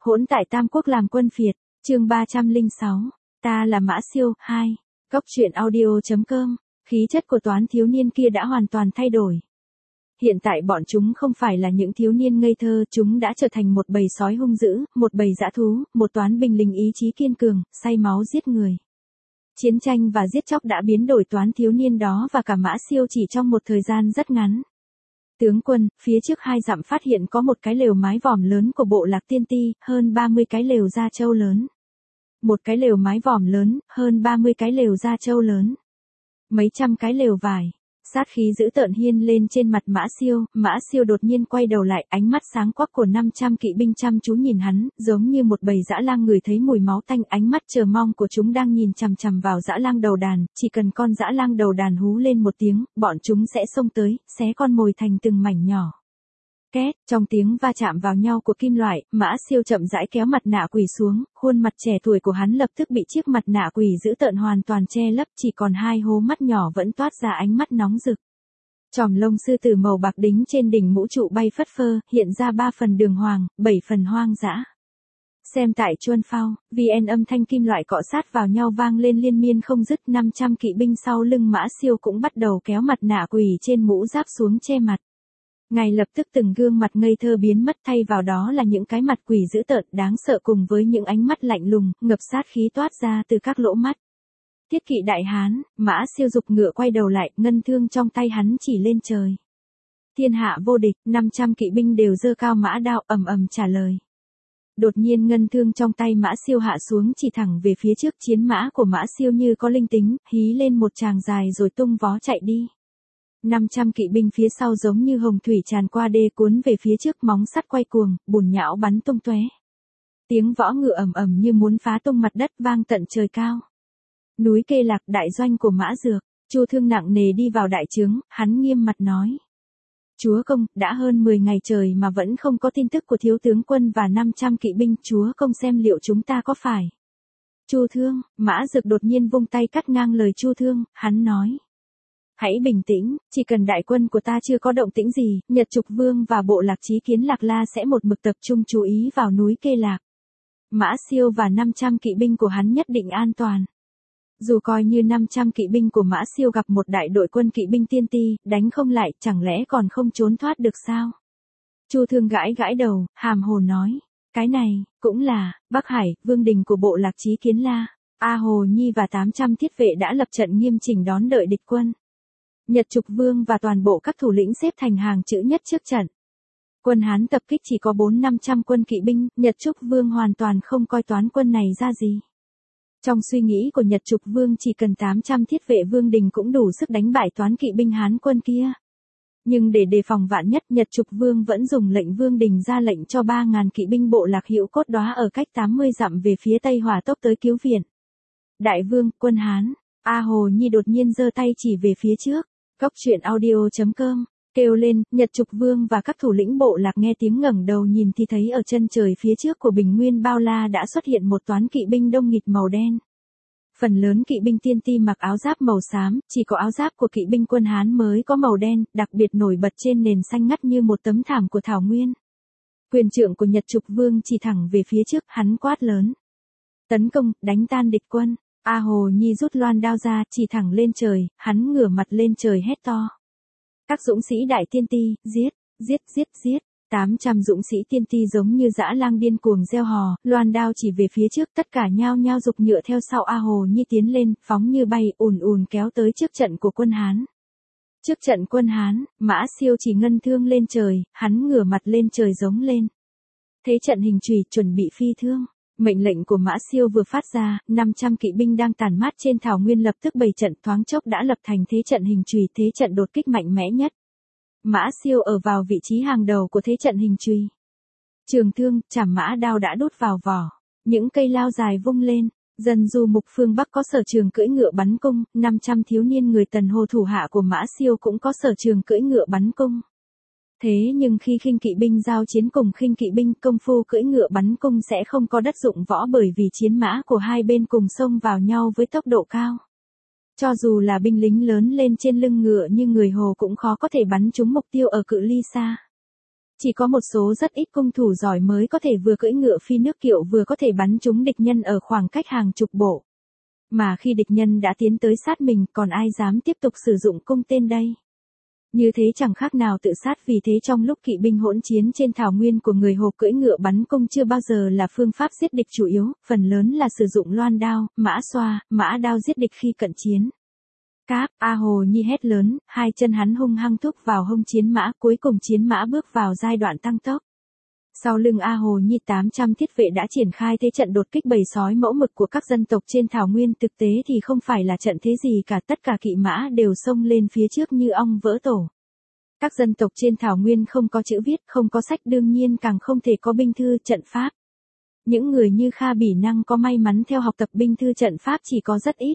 Hỗn tại Tam Quốc làm quân phiệt, chương 306, ta là Mã Siêu, 2, Cốc truyện audio.com, khí chất của toán thiếu niên kia đã hoàn toàn thay đổi. Hiện tại bọn chúng không phải là những thiếu niên ngây thơ, chúng đã trở thành một bầy sói hung dữ, một bầy dã thú, một toán binh lính ý chí kiên cường, say máu giết người. Chiến tranh và giết chóc đã biến đổi toán thiếu niên đó và cả Mã Siêu chỉ trong một thời gian rất ngắn. Tướng quân, phía trước 2 dặm phát hiện có một cái lều mái vòm lớn của bộ lạc tiên ti, hơn 30 cái lều da trâu lớn. Một cái lều mái vòm lớn, hơn 30 cái lều da trâu lớn. Mấy trăm cái lều vải. Sát khí dữ tợn hiên lên trên mặt Mã Siêu đột nhiên quay đầu lại, ánh mắt sáng quắc của 500 kỵ binh chăm chú nhìn hắn, giống như một bầy dã lang ngửi thấy mùi máu tanh, ánh mắt chờ mong của chúng đang nhìn chằm chằm vào dã lang đầu đàn, chỉ cần con dã lang đầu đàn hú lên một tiếng, bọn chúng sẽ xông tới, xé con mồi thành từng mảnh nhỏ. Két, trong tiếng va chạm vào nhau của kim loại, Mã Siêu chậm rãi kéo mặt nạ quỷ xuống, khuôn mặt trẻ tuổi của hắn lập tức bị chiếc mặt nạ quỷ dữ tợn hoàn toàn che lấp, chỉ còn 2 hố mắt nhỏ vẫn toát ra ánh mắt nóng rực. Chòm lông sư tử màu bạc đính trên đỉnh mũ trụ bay phất phơ, hiện ra 3 phần đường hoàng, 7 phần hoang dã. Xem tại Chuân Phao, VN âm thanh kim loại cọ sát vào nhau vang lên liên miên không dứt, 500 kỵ binh sau lưng Mã Siêu cũng bắt đầu kéo mặt nạ quỷ trên mũ giáp xuống che mặt. Ngay lập tức từng gương mặt ngây thơ biến mất, thay vào đó là những cái mặt quỷ dữ tợn đáng sợ cùng với những ánh mắt lạnh lùng, ngập sát khí toát ra từ các lỗ mắt. Tiết kỵ đại hán, Mã Siêu giục ngựa quay đầu lại, ngân thương trong tay hắn chỉ lên trời. Thiên hạ vô địch, 500 kỵ binh đều giơ cao mã đao, ầm ầm trả lời. Đột nhiên ngân thương trong tay Mã Siêu hạ xuống chỉ thẳng về phía trước, chiến mã của Mã Siêu như có linh tính, hí lên một tràng dài rồi tung vó chạy đi. 500 kỵ binh phía sau giống như hồng thủy tràn qua đê cuốn về phía trước, móng sắt quay cuồng, bùn nhão bắn tung tóe. Tiếng võ ngựa ầm ầm như muốn phá tung mặt đất vang tận trời cao. Núi Kê Lạc, đại doanh của Mã Dược, Chu Thương nặng nề đi vào đại trướng, hắn nghiêm mặt nói: "Chúa công, đã hơn 10 ngày trời mà vẫn không có tin tức của thiếu tướng quân và 500 kỵ binh, chúa công xem liệu chúng ta có phải?" Chu Thương, Mã Dược đột nhiên vung tay cắt ngang lời Chu Thương, hắn nói: "Hãy bình tĩnh, chỉ cần đại quân của ta chưa có động tĩnh gì, Nhật Trục Vương và bộ lạc Chí Kiến Lạc La sẽ một mực tập trung chú ý vào núi Kê Lạc. Mã Siêu và 500 kỵ binh của hắn nhất định an toàn." Dù coi như 500 kỵ binh của Mã Siêu gặp một đại đội quân kỵ binh tiên ti, đánh không lại, chẳng lẽ còn không trốn thoát được sao? Chu Thương gãi gãi đầu, hàm hồ nói: "Cái này, cũng là, Bắc Hải, vương đình của bộ lạc Chí Kiến La, A Hồ Nhi và 800 thiết vệ đã lập trận nghiêm chỉnh đón đợi địch quân. Nhật Trục Vương và toàn bộ các thủ lĩnh xếp thành hàng chữ nhất trước trận. Quân Hán tập kích chỉ có 400-500 quân kỵ binh, Nhật Trục Vương hoàn toàn không coi toán quân này ra gì. Trong suy nghĩ của Nhật Trục Vương chỉ cần 800 thiết vệ vương đình cũng đủ sức đánh bại toán kỵ binh Hán quân kia. Nhưng để đề phòng vạn nhất, Nhật Trục Vương vẫn dùng lệnh vương đình ra lệnh cho 3.000 kỵ binh bộ lạc Hữu Cốt Đóa ở cách 80 dặm về phía tây hỏa tốc tới cứu viện. Đại vương, quân Hán." A Hồ Nhi đột nhiên giơ tay chỉ về phía trước. Cốc truyện audio.com, kêu lên, Nhật Trục Vương và các thủ lĩnh bộ lạc nghe tiếng ngẩng đầu nhìn thì thấy ở chân trời phía trước của bình nguyên bao la đã xuất hiện một toán kỵ binh đông nghịt màu đen. Phần lớn kỵ binh tiên ti mặc áo giáp màu xám, chỉ có áo giáp của kỵ binh quân Hán mới có màu đen, đặc biệt nổi bật trên nền xanh ngắt như một tấm thảm của thảo nguyên. Quyền trượng của Nhật Trục Vương chỉ thẳng về phía trước, hắn quát lớn: "Tấn công, đánh tan địch quân." A Hồ Nhi rút loan đao ra, chỉ thẳng lên trời, hắn ngửa mặt lên trời hét to: "Các dũng sĩ đại tiên ti, giết, giết, giết, giết." 800 dũng sĩ tiên ti giống như dã lang điên cuồng reo hò, loan đao chỉ về phía trước, tất cả nhao nhao giục ngựa theo sau A Hồ Nhi tiến lên, phóng như bay, ùn ùn kéo tới trước trận của quân Hán. Trước trận quân Hán, Mã Siêu chỉ ngân thương lên trời, hắn ngửa mặt lên trời giống lên: "Thế trận hình chùy, chuẩn bị phi thương." Mệnh lệnh của Mã Siêu vừa phát ra, 500 kỵ binh đang tản mát trên thảo nguyên lập tức bày trận, thoáng chốc đã lập thành thế trận hình chùy, thế trận đột kích mạnh mẽ nhất. Mã Siêu ở vào vị trí hàng đầu của thế trận hình chùy. Trường thương, chảm mã đao đã đút vào vỏ, những cây lao dài vung lên. Dân du mục phương Bắc có sở trường cưỡi ngựa bắn cung, 500 thiếu niên người Tần Hồ thủ hạ của Mã Siêu cũng có sở trường cưỡi ngựa bắn cung. Thế nhưng khi khinh kỵ binh giao chiến cùng khinh kỵ binh, công phu cưỡi ngựa bắn cung sẽ không có đất dụng võ bởi vì chiến mã của hai bên cùng xông vào nhau với tốc độ cao. Cho dù là binh lính lớn lên trên lưng ngựa như người Hồ cũng khó có thể bắn trúng mục tiêu ở cự ly xa. Chỉ có một số rất ít cung thủ giỏi mới có thể vừa cưỡi ngựa phi nước kiệu vừa có thể bắn trúng địch nhân ở khoảng cách hàng chục bộ. Mà khi địch nhân đã tiến tới sát mình, còn ai dám tiếp tục sử dụng cung tên đây? Như thế chẳng khác nào tự sát, vì thế trong lúc kỵ binh hỗn chiến trên thảo nguyên của người Hồ, cưỡi ngựa bắn cung chưa bao giờ là phương pháp giết địch chủ yếu, phần lớn là sử dụng loan đao, mã xoa, mã đao giết địch khi cận chiến. Cáp, A Hồ Nhi hét lớn, hai chân hắn hung hăng thúc vào hông chiến mã, cuối cùng chiến mã bước vào giai đoạn tăng tốc. Sau lưng A Hồ Nhi 800 thiết vệ đã triển khai thế trận đột kích bầy sói mẫu mực của các dân tộc trên thảo nguyên, thực tế thì không phải là trận thế gì cả, tất cả kỵ mã đều xông lên phía trước như ong vỡ tổ. Các dân tộc trên thảo nguyên không có chữ viết, không có sách, đương nhiên càng không thể có binh thư trận pháp. Những người như Kha Bỉ Năng có may mắn theo học tập binh thư trận pháp chỉ có rất ít.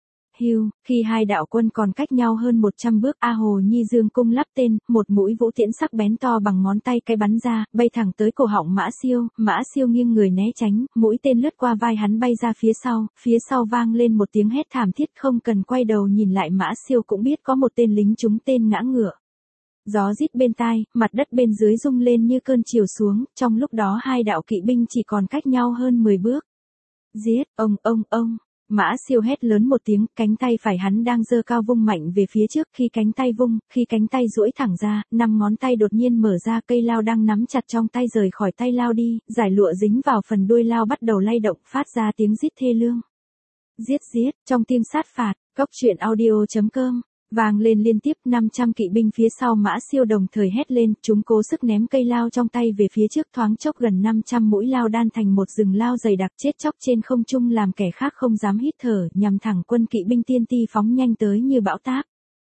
Khi hai đạo quân còn cách nhau hơn 100 bước, A Hồ Nhi dương cung lắp tên, một mũi vũ tiễn sắc bén to bằng ngón tay cái bắn ra, bay thẳng tới cổ họng Mã Siêu nghiêng người né tránh, mũi tên lướt qua vai hắn bay ra phía sau vang lên một tiếng hét thảm thiết, không cần quay đầu nhìn lại Mã Siêu cũng biết có một tên lính trúng tên ngã ngựa. Gió rít bên tai, mặt đất bên dưới rung lên như cơn chiều xuống, trong lúc đó hai đạo kỵ binh chỉ còn cách nhau hơn 10 bước. Giết, ông. Mã Siêu hét lớn một tiếng, cánh tay phải hắn đang giơ cao vung mạnh về phía trước, khi cánh tay duỗi thẳng ra, 5 ngón tay đột nhiên mở ra, cây lao đang nắm chặt trong tay rời khỏi tay lao đi, giải lụa dính vào phần đuôi lao bắt đầu lay động, phát ra tiếng rít thê lương. Giết, trong tiếng sát phạt, cốc.audio.com vang lên liên tiếp, 500 kỵ binh phía sau Mã Siêu đồng thời hét lên, chúng cố sức ném cây lao trong tay về phía trước, thoáng chốc gần 500 mũi lao đan thành một rừng lao dày đặc chết chóc trên không trung, làm kẻ khác không dám hít thở, nhằm thẳng quân kỵ binh tiên ti phóng nhanh tới như bão táp.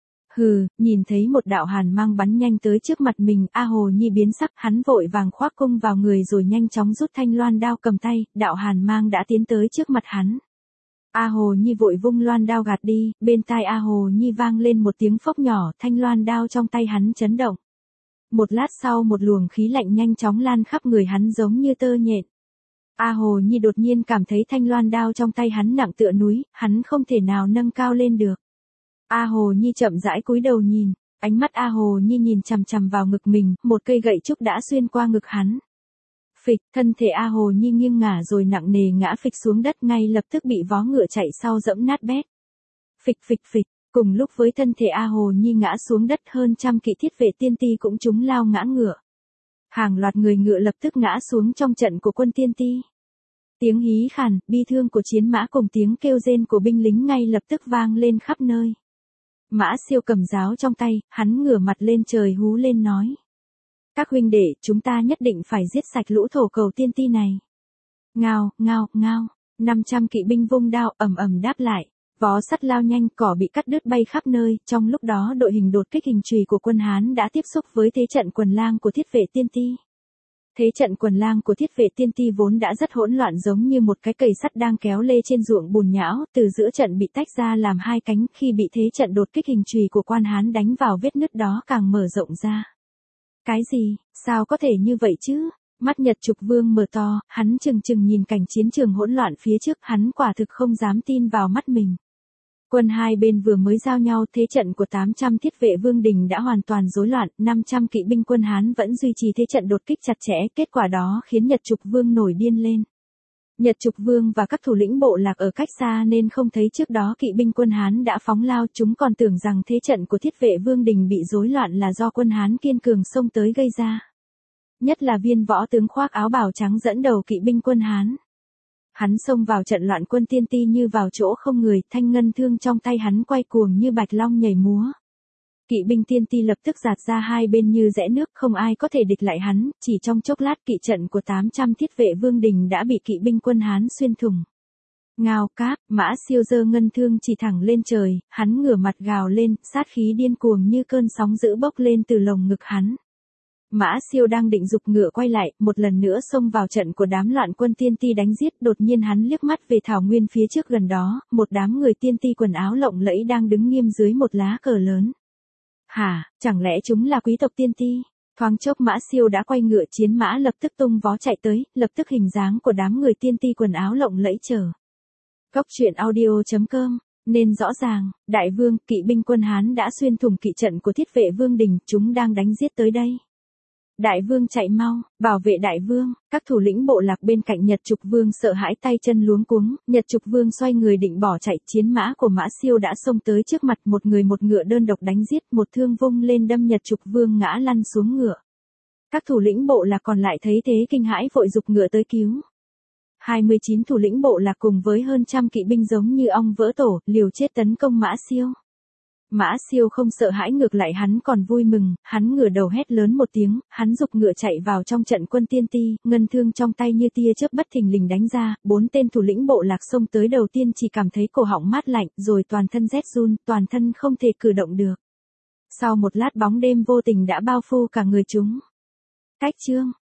Nhìn thấy một đạo hàn mang bắn nhanh tới trước mặt mình, A Hồ Nhi biến sắc, hắn vội vàng khoác cung vào người rồi nhanh chóng rút thanh loan đao cầm tay, đạo hàn mang đã tiến tới trước mặt hắn. A Hồ Nhi vội vung loan đao gạt đi, bên tai A Hồ Nhi vang lên một tiếng phốc nhỏ, thanh loan đao trong tay hắn chấn động. Một lát sau một luồng khí lạnh nhanh chóng lan khắp người hắn giống như tơ nhện. A Hồ Nhi đột nhiên cảm thấy thanh loan đao trong tay hắn nặng tựa núi, hắn không thể nào nâng cao lên được. A Hồ Nhi chậm rãi cúi đầu nhìn, ánh mắt A Hồ Nhi nhìn chằm chằm vào ngực mình, một cây gậy trúc đã xuyên qua ngực hắn. Phịch, thân thể A Hồ Nhi nghiêng ngả rồi nặng nề ngã phịch xuống đất, ngay lập tức bị vó ngựa chạy sau dẫm nát bét. Phịch, cùng lúc với thân thể A Hồ Nhi ngã xuống đất, hơn trăm kỵ thiết vệ tiên ti cũng trúng lao ngã ngựa. Hàng loạt người ngựa lập tức ngã xuống trong trận của quân tiên ti. Tiếng hí khàn, bi thương của chiến mã cùng tiếng kêu rên của binh lính ngay lập tức vang lên khắp nơi. Mã Siêu cầm giáo trong tay, hắn ngửa mặt lên trời hú lên nói. Các huynh đệ, chúng ta nhất định phải giết sạch lũ thổ cầu tiên ti này. Ngao, 500 kỵ binh vung đao ầm đáp lại. Vó sắt lao nhanh, cỏ bị cắt đứt bay khắp nơi, trong lúc đó đội hình đột kích hình chùy của quân Hán đã tiếp xúc với thế trận quần lang của thiết vệ tiên ti. Thế trận quần lang của thiết vệ tiên ti vốn đã rất hỗn loạn, giống như một cái cầy sắt đang kéo lê trên ruộng bùn nhão, từ giữa trận bị tách ra làm hai cánh, khi bị thế trận đột kích hình chùy của quan Hán đánh vào, vết nứt đó càng mở rộng ra. Cái gì, sao có thể như vậy chứ? Mắt Nhật Trục Vương mở to, hắn chừng nhìn cảnh chiến trường hỗn loạn phía trước, hắn quả thực không dám tin vào mắt mình. Quân hai bên vừa mới giao nhau, thế trận của 800 thiết vệ Vương Đình đã hoàn toàn rối loạn, 500 kỵ binh quân Hán vẫn duy trì thế trận đột kích chặt chẽ, kết quả đó khiến Nhật Trục Vương nổi điên lên. Nhật Trục Vương và các thủ lĩnh bộ lạc ở cách xa nên không thấy trước đó kỵ binh quân Hán đã phóng lao, chúng còn tưởng rằng thế trận của thiết vệ Vương Đình bị rối loạn là do quân Hán kiên cường xông tới gây ra. Nhất là Viên võ tướng khoác áo bào trắng dẫn đầu kỵ binh quân Hán. Hắn xông vào trận loạn quân tiên ti như vào chỗ không người, thanh ngân thương trong tay hắn quay cuồng như bạch long nhảy múa. Kỵ binh tiên ti lập tức giạt ra hai bên như rẽ nước, không ai có thể địch lại hắn, chỉ trong chốc lát kỵ trận của 800 thiết vệ Vương Đình đã bị kỵ binh quân Hán xuyên thủng. Ngao cáp, Mã Siêu giơ ngân thương chỉ thẳng lên trời, hắn ngửa mặt gào lên, sát khí điên cuồng như cơn sóng dữ bốc lên từ lồng ngực hắn. Mã Siêu đang định giục ngựa quay lại, một lần nữa xông vào trận của đám loạn quân tiên ti đánh giết, đột nhiên hắn liếc mắt về thảo nguyên phía trước gần đó, một đám người tiên ti quần áo lộng lẫy đang đứng nghiêm dưới một lá cờ lớn. Hả, chẳng lẽ chúng là quý tộc tiên ti? Thoáng chốc Mã Siêu đã quay ngựa, chiến mã lập tức tung vó chạy tới, lập tức hình dáng của đám người tiên ti quần áo lộng lẫy chờ. Cốc.audio.com Nên rõ ràng, đại vương, kỵ binh quân Hán đã xuyên thủng kỵ trận của thiết vệ Vương Đình, chúng đang đánh giết tới đây. Đại vương chạy mau, bảo vệ đại vương. Các thủ lĩnh bộ lạc bên cạnh Nhật Trục Vương sợ hãi tay chân luống cuống, Nhật Trục Vương xoay người định bỏ chạy, chiến mã của Mã Siêu đã xông tới trước mặt, một người một ngựa đơn độc đánh giết, một thương vung lên đâm Nhật Trục Vương ngã lăn xuống ngựa. Các thủ lĩnh bộ lạc còn lại thấy thế kinh hãi vội giục ngựa tới cứu. 29 thủ lĩnh bộ lạc cùng với hơn trăm kỵ binh giống như ong vỡ tổ, liều chết tấn công Mã Siêu. Mã Siêu không sợ hãi, ngược lại hắn còn vui mừng, hắn ngửa đầu hét lớn một tiếng, hắn giục ngựa chạy vào trong trận quân tiên ti, ngân thương trong tay như tia chớp bất thình lình đánh ra, 4 tên thủ lĩnh bộ lạc xông tới đầu tiên chỉ cảm thấy cổ họng mát lạnh, rồi toàn thân rét run, toàn thân không thể cử động được. Sau một lát bóng đêm vô tình đã bao phủ cả người chúng. Cách chương